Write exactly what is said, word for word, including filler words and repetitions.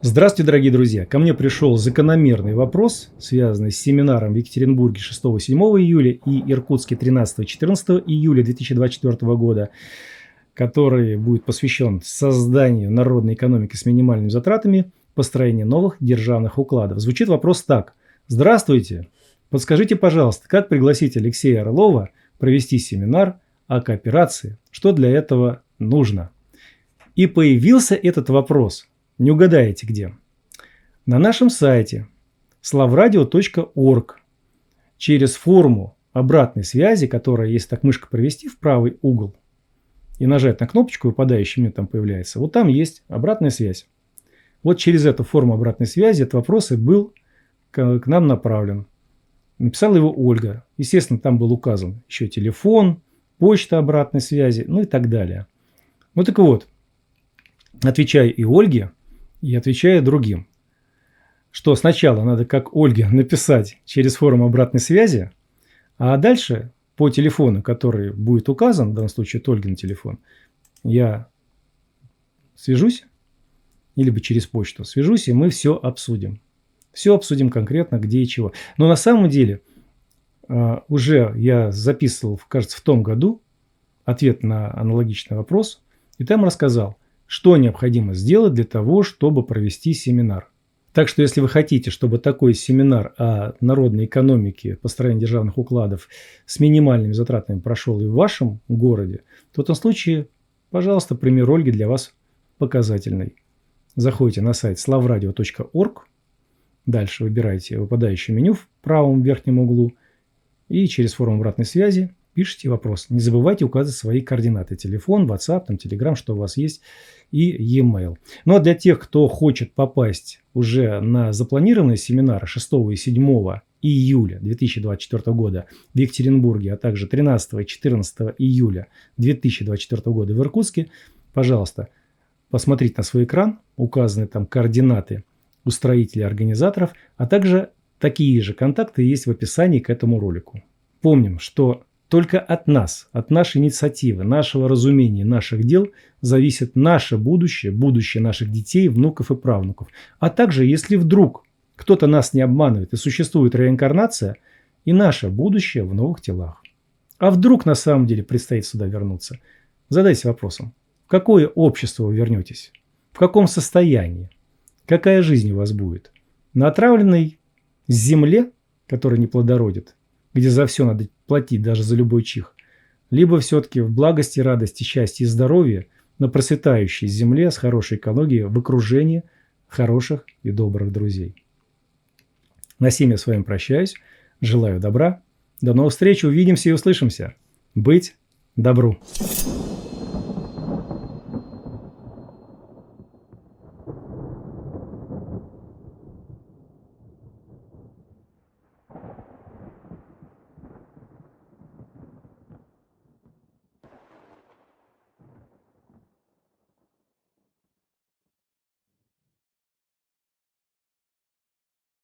Здравствуйте, дорогие друзья! Ко мне пришел закономерный вопрос, связанный с семинаром в Екатеринбурге шестого-седьмого июля и Иркутске тринадцатого-четырнадцатого июля две тысячи двадцать четвёртого года, который будет посвящен созданию народной экономики с минимальными затратами, построению новых державных укладов. Звучит вопрос так. Здравствуйте! Подскажите, пожалуйста, как пригласить Алексея Орлова провести семинар о кооперации? Что для этого нужно? И появился этот вопрос. Не угадаете где? На нашем сайте slavradio точка org через форму обратной связи, которая, если так мышкой провести в правый угол и нажать на кнопочку, выпадающая меню там появляется, вот там есть обратная связь. Вот через эту форму обратной связи этот вопрос и был к, к нам направлен. Написала его Ольга. Естественно, там был указан еще телефон, почта обратной связи, ну и так далее. Ну так вот, отвечаю и Ольге, и отвечаю другим, что сначала надо, как Ольге, написать через форму обратной связи, а дальше по телефону, который будет указан, в данном случае это Ольгин телефон, я свяжусь, либо через почту свяжусь, и мы все обсудим. Все обсудим конкретно, где и чего. Но на самом деле уже я записывал, кажется, в том году ответ на аналогичный вопрос, и там рассказал, что необходимо сделать для того, чтобы провести семинар. Так что, если вы хотите, чтобы такой семинар о народной экономике, построении державных укладов с минимальными затратами прошел и в вашем городе, то в этом случае, пожалуйста, пример Ольги для вас показательный. Заходите на сайт slavradio точка org, дальше выбираете выпадающее меню в правом верхнем углу и через форму обратной связи пишите вопрос. Не забывайте указывать свои координаты. Телефон, WhatsApp, там, Telegram, что у вас есть, и e-mail. Ну а для тех, кто хочет попасть уже на запланированные семинары шестого и седьмого июля две тысячи двадцать четвёртого года в Екатеринбурге, а также тринадцатого и четырнадцатого июля две тысячи двадцать четвёртого года в Иркутске, пожалуйста, посмотрите на свой экран, указаны там координаты устроителей, организаторов, а также такие же контакты есть в описании к этому ролику. Помним, что только от нас, от нашей инициативы, нашего разумения, наших дел зависит наше будущее, будущее наших детей, внуков и правнуков. А также, если вдруг кто-то нас не обманывает и существует реинкарнация, и наше будущее в новых телах. А вдруг на самом деле предстоит сюда вернуться? Задайтесь вопросом, в какое общество вы вернетесь? В каком состоянии? Какая жизнь у вас будет? На отравленной земле, которая не плодородит, где за все надо платить, даже за любой чих, либо все-таки в благости, радости, счастье и здоровье на процветающей земле с хорошей экологией в окружении хороших и добрых друзей. На сим я с вами прощаюсь. Желаю добра. До новых встреч. Увидимся и услышимся. Быть добру.